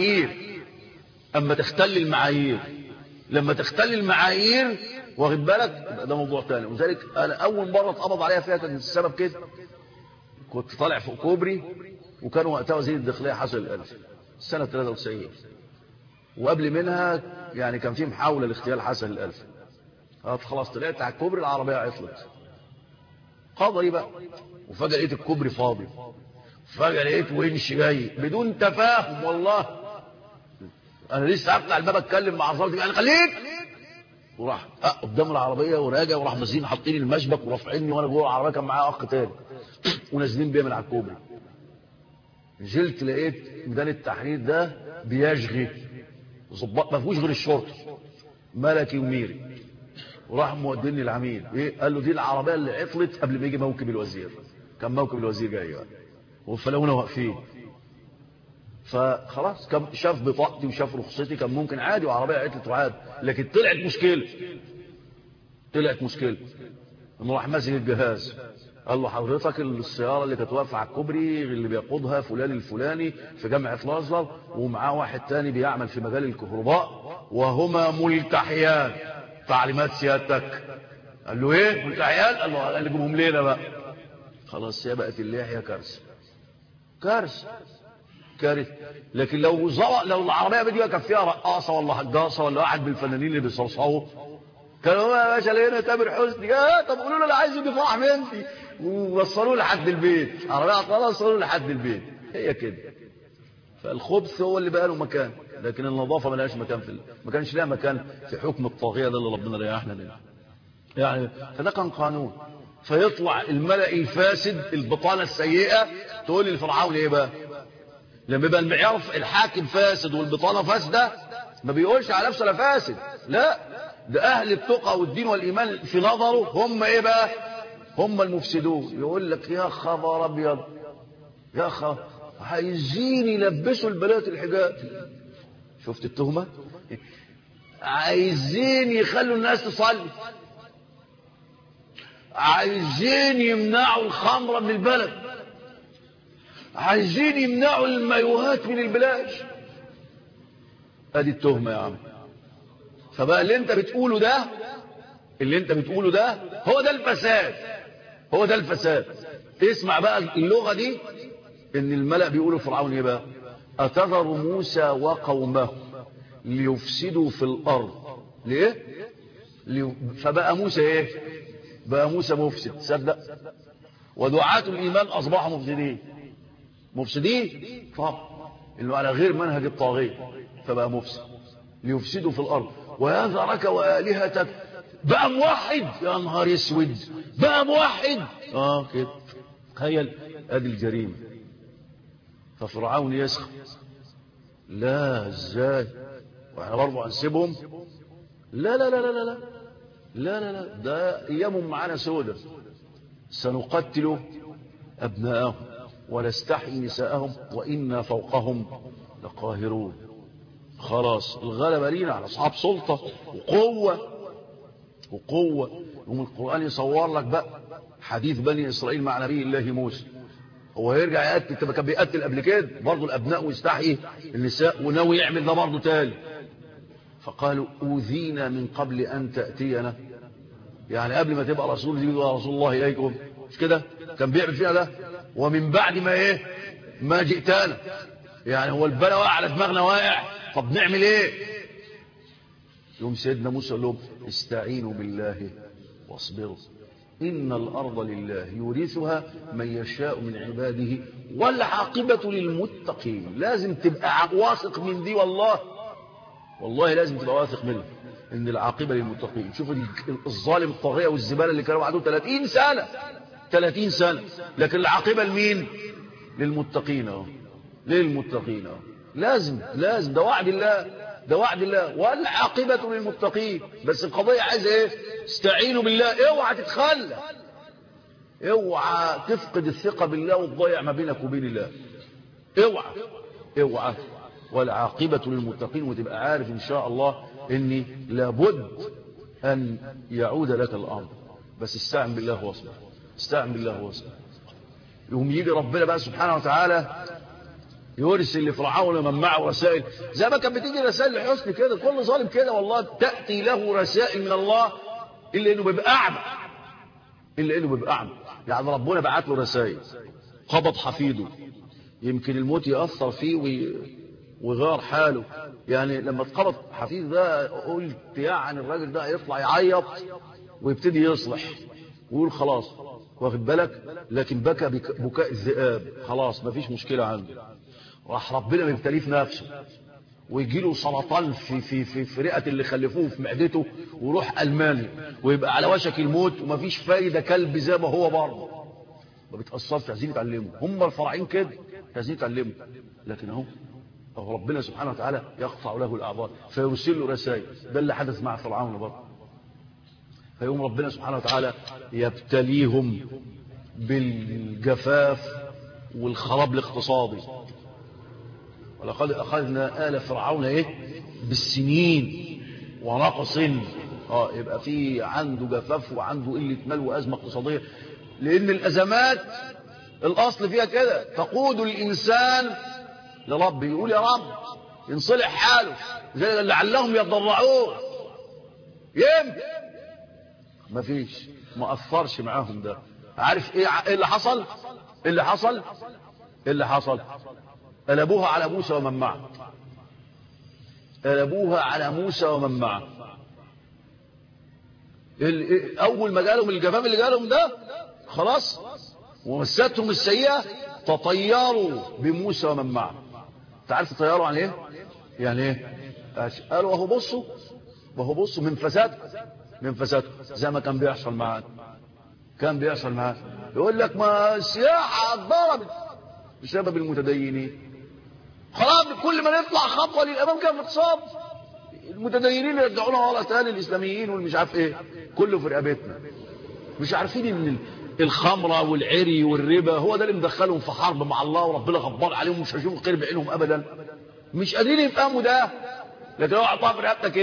المعايير واخد بالك ده موضوع تاني. وذلك انا اول مرة اتقبض عليها فيها كان السبب كده. كنت طالع فوق كوبري وكان وقتها وزير الداخلية حسن الألفي سنة 93، وقبل منها يعني كان في محاولة لاغتيال حسن الألفي. خلاص طلعت على الكوبري العربية عطلت قضري بقى، وفجأة لقيت الكوبري فاضي، فجأة لقيت ونش جاي بدون تفاهم. والله انا لسه هفتح الباب اتكلم مع ظابط يعني خليك، وراح قدام العربيه وراجع، وراح نازلين حاطين المشبك ورافعيني وانا جوه العربيه كان معايا اخ تاني ونازلين بيا من على الكوبري. نزلت لقيت ميدان التحرير ده بيشغي ظباط ما فيهوش غير الشرطه ملكي وميري، وراح موديني العميد ايه قال له دي العربيه اللي عطلت قبل ما يجي موكب الوزير. كان موكب الوزير جاي بقى وفلونا واقفين. فخلاص كان شاف بطاقتي وشاف رخصتي كان ممكن عادي وعربيه عطلت وعادي، لكن طلعت مشكله. انه راح ماسك الجهاز قال له حضرتك السياره اللي كانت واقفه على الكوبري اللي بيقودها فلان الفلاني في جامعه الازهر ومعاه واحد تاني بيعمل في مجال الكهرباء وهما ملتحيان، تعليمات سيادتك. قال له ايه ملتحيان؟ قال له قال لي جيبهم لينا بقى. خلاص هي بقت اللحيه كارثه. لكن لو العربيه دي كان فيها رقاصه ولا حجاصه ولا واحد من الفنانين اللي بيصرصوا كانوا هو يا باشا لقينا تامر حسني طب قولوا له انا عايز يجي فرح بنتي ووصلوه لحد البيت، عربيه عطلانه وصلوه لحد البيت. هي كده. فالخبث هو اللي بقى له مكان، لكن النظافه ما لهاش مكان ما كانش لها مكان في حكم الطاغيه ده اللي ربنا ريحنا منه. يعني فده كان قانون. فيطلع الملأ الفاسد البطانه السيئه تقول للفرعون ايه بقى؟ لما يبقى المعيار الحاكم فاسد والبطانه فاسده ما بيقولش على نفسه انا فاسد، لا ده اهل التقى والدين والايمان في نظره هم ايه بقى؟ هم المفسدون. يقول لك يا خبر ابيض يا خبر عايزين يلبسوا البنات الحجاب. شفت التهمه؟ عايزين يخلوا الناس تصلي، عايزين يمنعوا الخمره من البلد، عايزين يمنعوا المايوهات من البلاد. ادي التهمه يا عم. فبقى اللي انت بتقوله ده هو ده الفساد. هو ده الفساد. اسمع بقى اللغة دي، ان الملأ بيقولوا فرعون ايه بقى؟ أتذر موسى وقومه ليفسدوا في الأرض. ليه؟ فبقى موسى ايه؟ بقى موسى مفسد. تصدق؟ ودعاة الإيمان أصبحوا مفسدين طب إنه على غير منهج الطاغية، فبقى مفسد. ليفسدوا في الأرض ويذرك وآلهتك. بقى موحد، يا نهار اسود، بقى موحد. كده تخيل، ادي الجريمة. ففرعون يسخر، لا ازاي واحنا برضه هنسيبهم؟ لا لا لا لا لا لا لا لا، ده ايامهم معانا سودة. سنقتل ابناءهم ونستحيي نساءهم وإنا فوقهم لقاهرون. خلاص الغلبة لينا على أصحاب سلطة وقوة. يوم القرآن يصور لك بقى حديث بني إسرائيل مع نبي الله موسى. هو يرجع يقتل، كان بيقتل قبل كده برضه الأبناء ويستحيي النساء، وناوي يعمل ده برضه تاني. فقالوا أوذينا من قبل أن تأتينا، يعني قبل ما تبقى رسول رسول الله إليكم، مش كده؟ كان بيعمل فينا ده. ومن بعد ما جئتنا، يعني هو البلاء واقع على دماغنا واقع، طب نعمل ايه؟ يوم سيدنا موسى قال لهم استعينوا بالله واصبروا إن الأرض لله يورثها من يشاء من عباده والعاقبة للمتقين. لازم تبقى واثق من دي، والله لازم تبقى واثق منه ان العاقبة للمتقين. شوفوا الظالم الطاغية والزبالة اللي كانوا بعدهم 30 سنة، لكن العاقبة لمين؟ للمتقين للمتقين. لازم ده وعد الله والعاقبة للمتقين. بس القضية عايزة ايه؟ استعينوا بالله. اوعى تتخلى، اوعى تفقد الثقة بالله وتضيع ما بينك وبين الله. اوعى. والعاقبة للمتقين. وتبقى عارف ان شاء الله اني لابد ان يعود لك الامر، بس استعن بالله واصبر. يوم يجي ربنا بقى سبحانه وتعالى يرسل لفرعون ومن معه رسائل، زي ما كانت بتيجي رسائل لحسن كده. كل ظالم كده والله تأتي له رسائل من الله، إلا إنه بيبقى أعمى. يعني ربنا بعت له رسائل، قبض حفيده، يمكن الموت يأثر فيه وغار حاله. يعني لما اتقبض حفيد ده قلت يعني الراجل ده هيطلع يعيط ويبتدي يصلح ويقول خلاص، واخد بالك؟ لكن بكى بكاء الذئاب، خلاص مفيش مشكلة عنده. راح ربنا مبتليه في نفسه ويجي له سرطان في رئة اللي خلفوه في معدته، ويروح ألمانيا ويبقى على وشك الموت ومفيش فايدة. كلب زي ما هو برضه ما بيتأثرش. عايزين يتعلموا هم الفراعين كده، عايزين يتعلموا. لكن اهو ربنا سبحانه وتعالى يقطع له الأعضاء فيرسل له رسائل. ده اللي حدث مع فرعون برضه. فيوم ربنا سبحانه وتعالى يبتليهم بالجفاف والخراب الاقتصادي. ولقد أخذنا آل فرعون بالسنين ونقص. يبقى في عنده جفاف وعنده قلة مال وأزمة اقتصادية، لأن الأزمات الأصل فيها كده تقود الإنسان لرب. يقول يا رب ينصلح حاله، زي لعلهم يضرعون. يمكن مفيش، ما أثرش معاهم ده. عارف ايه اللي حصل؟ قلبوها على موسى ومن معه. اول ما جالهم الجفاف اللي جالهم ده خلاص ومستهم السيئة، تطيروا بموسى ومن معه. تعرف تطيروا عن ايه؟ يعني ايه؟ قالوا وهو بصوا من فساد زي ما كان بيحصل معاه. يقول لك ما السياحة اتضربت بسبب المتدينين. خلاص كل ما نطلع خطوة للأمام كان متصاب. المتدينين يرجعونا ورا تاني، الإسلاميين والمش عارف ايه، كله في رقبتنا. مش عارفين ان الخمرة والعري والربا هو ده اللي مدخلهم في حرب مع الله، وربنا غضبان عليهم ومش هيشوفوا خير بعينهم ابدا. مش قادرين يفهموا ده. لكن لو حطها في رقبتك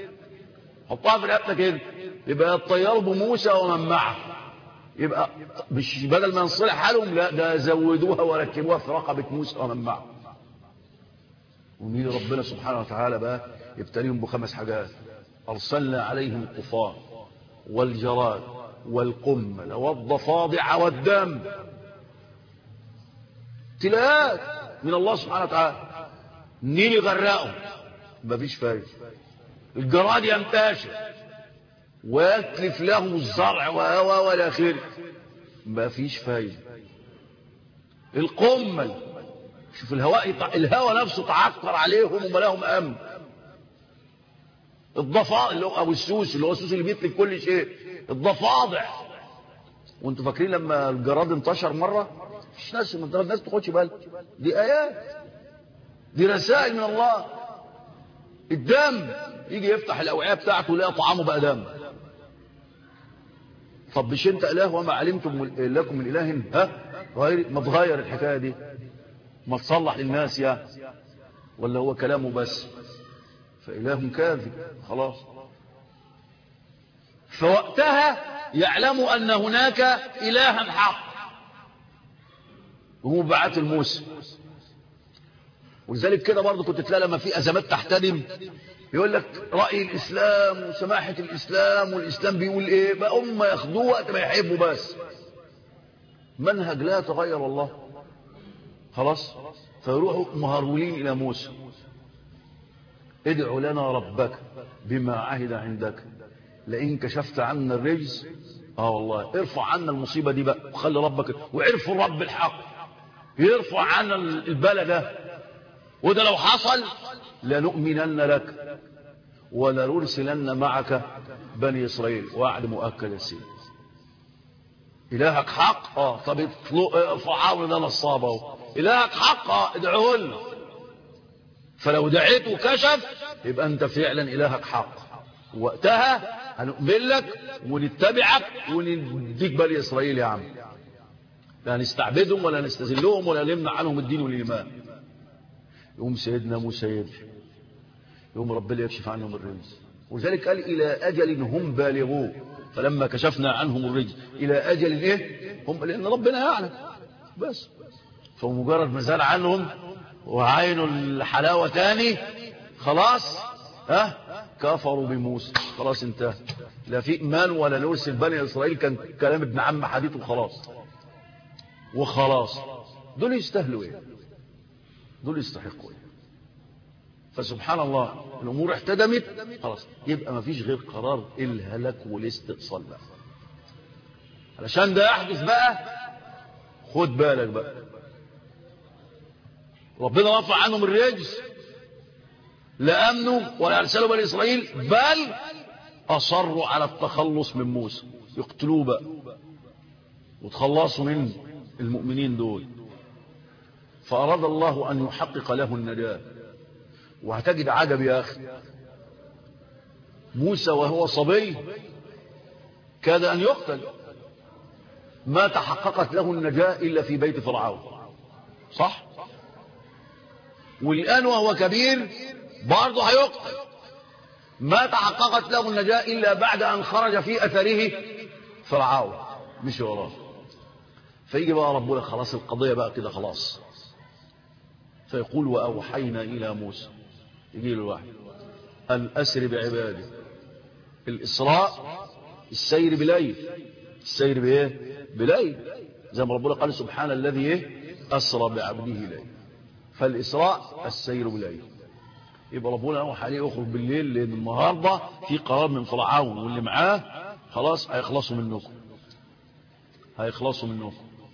انت، يبقى يطيروا بموسى ومن معه. يبقى مش بدل ما ينصلح حالهم، لا ده زودوها وركبوها في رقبة موسى ومن معه. ونيجي ربنا سبحانه وتعالى بقى يبتليهم ب5 حاجات. أرسلنا عليهم الطوفان والجراد والقمل والضفادع والدم. ابتلاءات من الله سبحانه وتعالى. النيل يغرقهم مفيش فايدة، الجراد ينتشر ويتلف لهم الزرع والى اخره مفيش فايدة. القمل شوف الهواء نفسه تعكر عليهم وما لهم امن. الضفادع او السوس اللي هو السوس اللي بيتلف كل شيء. الضفادع وانتوا فاكرين لما الجراد انتشر مره مفيش ناس الناس تاخدش بالها. دي ايات، دي رسائل من الله. الدم يجي يفتح الاوعيه بتاعته يلاقي طعامه بقى دم. طب مش انت اله وما علمتم لكم من اله غير؟ ما تغير الحكايه دي، ما تصلح للناس يا ولا هو كلامه بس؟ فاله كاذب خلاص. فوقتها يعلموا ان هناك الها حق وهو بعت الموسى. ولذلك كده برضه كنت تلاقي لما في ازمات تحتدم يقول لك راي الاسلام وسماحه الاسلام والاسلام بيقول ايه بقى، هم ياخدوه وقت ما يحبوا بس. منهج لا يتغير الله خلاص. فيروحوا مهرولين الى موسى، ادعوا لنا ربك بما عهد عندك لئن كشفت عنا الرجز والله ارفع عنا المصيبه دي بقى وخلي ربك، وعرفوا الرب الحق يرفع عنا البلاء ده. وده لو حصل لنؤمنن لك ولنرسلن معك بني اسرائيل. وعد مؤكد يا سيدي. الهك حق طب ارفع لنا الصابه اهو. الهك حق ادعوه لنا. فلو دعيت وكشف يبقى انت فعلا الهك حق. وقتها هنؤمن لك ونتبعك ونديك بني اسرائيل يا عم. لا نستعبدهم ولا نستذلهم ولا نمنع عنهم الدين والايمان. يقوم سيدنا موسى يدعي، يقوم ربنا يكشف عنهم الرجز. ولذلك قال الى اجل هم بالغوه فلما كشفنا عنهم الرجز. الى اجل ايه هم؟ لان ربنا يعلم بس. فمجرد ما زال عنهم وعينوا الحلاوه تاني خلاص كفروا بموسى. خلاص انتهى، لا في ايمان ولا نرسل بني اسرائيل. كان كلام ابن عم حديث وخلاص. دول يستاهلوا ايه؟ دول يستحقوا ايه؟ فسبحان الله الامور احتدمت خلاص. يبقى ما فيش غير قرار الهلاك والاستئصال بقى. علشان ده يحدث بقى خد بالك بقى، ربنا رفع عنهم الرجز لا امنوا ولا ارسلوا بني اسرائيل بل اصروا على التخلص من موسى. يقتلوه بقى وتخلصوا من المؤمنين دول. فاراد الله ان يحقق له النجاة. وهتجد عجب يا اخي، موسى وهو صبي كاد ان يقتل، ما تحققت له النجاة الا في بيت فرعون صح؟ والان وهو كبير برضه هيقتل، ما تحققت له النجاة الا بعد ان خرج في اثره فرعون مش وراه. فيجي بقى ربنا خلاص القضية بقى كده خلاص. فيقول واوحينا الى موسى، يجي له الوحي ان اسر بعبادي. الاسراء السير بليل. السير بايه؟ بليل، زي ما ربنا قال سبحان الذي اسرى بعبده ليل. فالاسراء السير بليل. يبقى ربنا اوحى عليه اخرج بالليل لان النهارده في قرار من فرعون واللي معاه خلاص هيخلصوا منكم.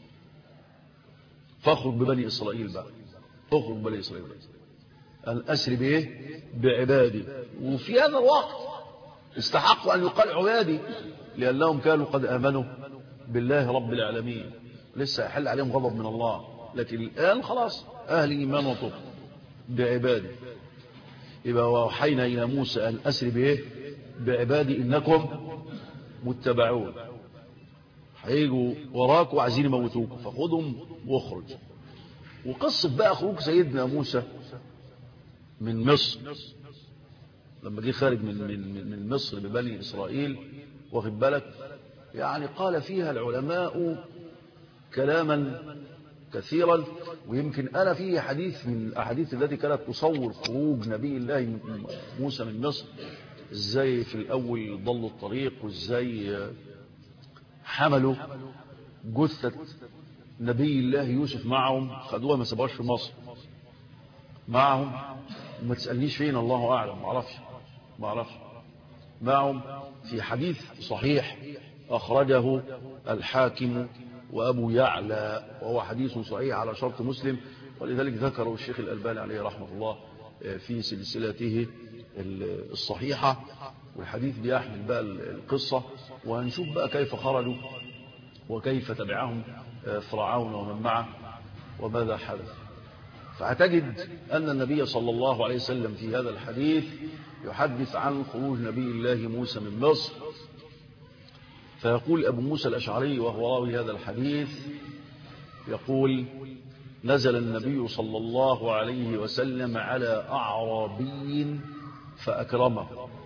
فاخرج ببني اسرائيل بقى. اخرج ببني اسرائيل بقى. الاسر بايه؟ بعبادي. وفي هذا الوقت استحقوا ان يقال عبادي لانهم كانوا قد امنوا بالله رب العالمين. لسه يحل عليهم غضب من الله، لكن الان خلاص اهل ايمان وطب بعبادي. يبقى واوحينا الى موسى ان اسر بايه؟ بعبادي انكم متبعون. هيجوا وراك وعايزين يموتوك فخذهم واخرج. وقصة بقى خروج سيدنا موسى من مصر لما جه خارج من مصر ببني اسرائيل، واخد بالك يعني قال فيها العلماء كلاما كثيرا. ويمكن انا في حديث من الاحاديث التي كانت تصور خروج نبي الله موسى من مصر، ازاي في الاول ضلوا الطريق وازاي حملوا جثة نبي الله يوسف معهم، خدوها ما سابوهاش في مصر معهم. وما تسألنيش فين، الله أعلم، ما أعرفش معهم. في حديث صحيح أخرجه الحاكم وأبو يعلى، وهو حديث صحيح على شرط مسلم، ولذلك ذكره الشيخ الألباني عليه رحمة الله في سلسلته الصحيحة. والحديث بيحمل بقى القصة، وهنشوف بقى كيف خرجوا وكيف تبعهم فرعون ومن معه وماذا حدث. فهتجد أن النبي صلى الله عليه وسلم في هذا الحديث يحدث عن خروج نبي الله موسى من مصر. فيقول أبو موسى الأشعري وهو راوي هذا الحديث، يقول: نزل النبي صلى الله عليه وسلم على أعرابي فأكرمه.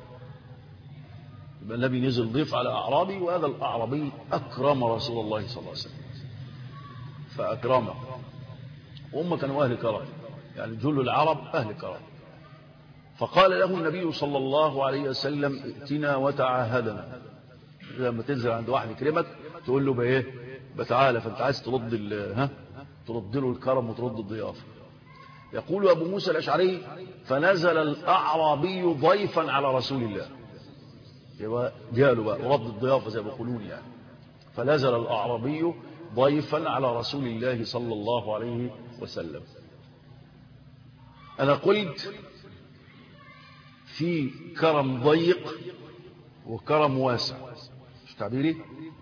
يبقى النبي نزل ضيف على أعرابي، وهذا الأعرابي أكرم رسول الله صلى الله عليه وسلم فأكرمه. وهم كانوا أهل كرم، يعني جل العرب أهل كرم. فقال له النبي صلى الله عليه وسلم: ائتنا وتعاهدنا. لما تنزل عند واحد يكرمك تقول له بإيه؟ بتعالى. فأنت عايز ترد له الكرم وترد الضيافة. يقول أبو موسى الأشعري: فنزل الأعرابي ضيفا على رسول الله. يبقى جاله بقى رد الضيافة زي ما بيقولون يعني. فنزل الأعرابي ضيفا على رسول الله صلى الله عليه وسلم. أنا قلت في كرم ضيق وكرم واسع، مش تعبيري؟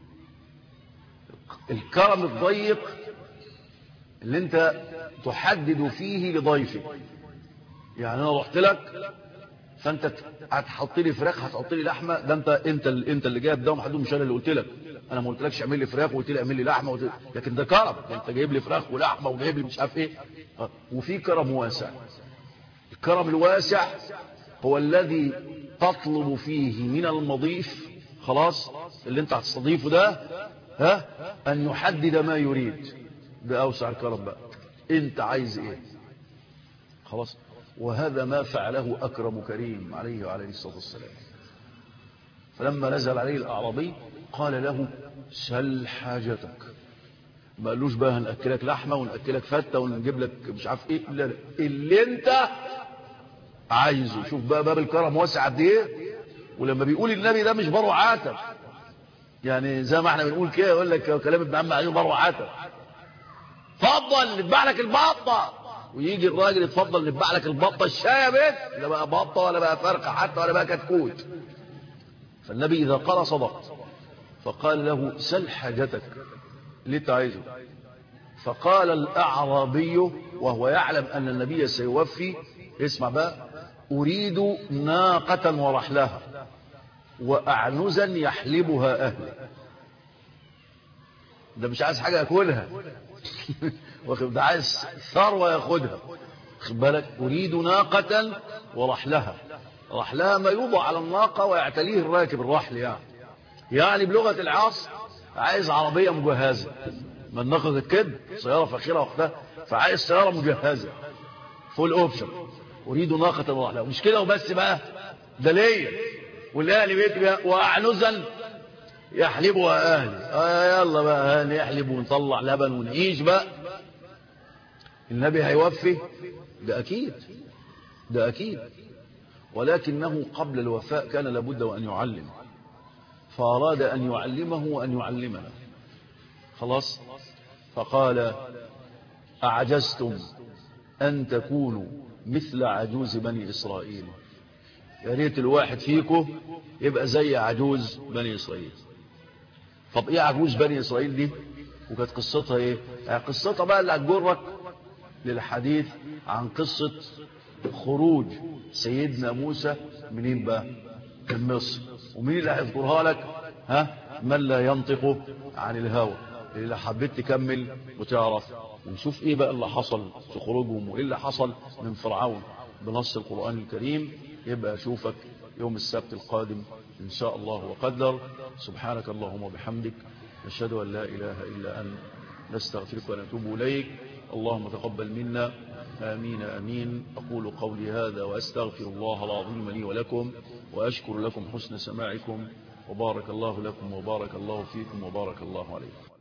الكرم الضيق اللي انت تحدد فيه لضيفك. يعني انا رحت لك فانت هتحط لي فراخ، هتحط لي لحمه، ده انت اللي جايب ده ومحدود، مش انا اللي قلت لك. انا ما قلتلكش اعمل لي فراخ وقلت لي اعمل لي لحمه لكن ده كرم. انت جايب لي فراخ ولحمه وجايب لي مش عارف ايه. وفي كرم واسع. الكرم الواسع هو الذي تطلب فيه من المضيف، خلاص اللي انت هتستضيفه ده، ان يحدد ما يريد. ده اوسع الكرم بقى، انت عايز ايه؟ خلاص. وهذا ما فعله أكرم كريم عليه وعليه الصلاة والسلام. فلما نزل عليه الأعرابي قال له: سل حاجتك. ما قالوش بقى هنأكلك لحمة ونأكلك فتة ونجيب لك مش عارف ايه، لا لا، اللي انت عايزه. شوف بقى باب الكرم واسع قد ايه. ولما بيقول النبي ده مش بره عاتب، يعني زي ما احنا بنقول كده، يقول لك كلام ابن عم عليه بره عاتب، اتفضل نتبع لك البطه، ويجي الراجل يتفضل نتبع لك البطه الشاي يا بيت، لا بقى بطه ولا بقى فرخه حتى ولا بقى كتكوت. فالنبي اذا قال صدق، فقال له: سل حاجتك اللي انت عايزه. فقال الاعرابي وهو يعلم ان النبي سيوفي: اسمع بقى، اريد ناقه ورحلها واعنزا يحلبها اهلي. ده مش عايز حاجه ياكلها ده عايز ثروه ياخدها. خد بالك، اريد ناقه ورحلها. رحلها ما يوضع على الناقه ويعتليه الراكب، الرحل يعني بلغه العصر عايز عربيه مجهزه. ما الناقه كده سياره فاخره وقتها، فعايز سياره مجهزه فول اوبشن. اريد ناقه ورحلها. مش كده وبس بقى، ده ليا والاهل بيتي واعنزا يحلبها اهلي. يلا بقى نحلب ونطلع لبن ونعيش بقى. النبي هيوفي؟ ده اكيد. ولكنه قبل الوفاء كان لابد وان يعلم، فاراد ان يعلمه وان يعلمنا. خلاص. فقال: اعجزتم ان تكونوا مثل عجوز بني اسرائيل. يا ريت الواحد فيكم يبقى زي عجوز بني اسرائيل. طب ايه عجوز بني اسرائيل دي؟ وكانت قصتها ايه؟ يعني قصتها بقى اللي هتجرك للحديث عن قصة خروج سيدنا موسى منين بقى؟ من مصر. ومين اللي هيذكرها لك؟ من لا ينطق عن الهوى. اللي حبيت تكمل وتعرف ونشوف ايه بقى اللي حصل في خروجهم وايه اللي حصل من فرعون بنص القرآن الكريم، يبقى اشوفك يوم السبت القادم إن شاء الله وقدر. سبحانك اللهم وبحمدك، نشهد أن لا إله إلا أنت، نستغفرك ونتوب إليك. اللهم تقبل منا، آمين آمين. أقول قولي هذا وأستغفر الله العظيم لي ولكم، وأشكر لكم حسن سماعكم. وبارك الله لكم وبارك الله فيكم وبارك الله عليكم.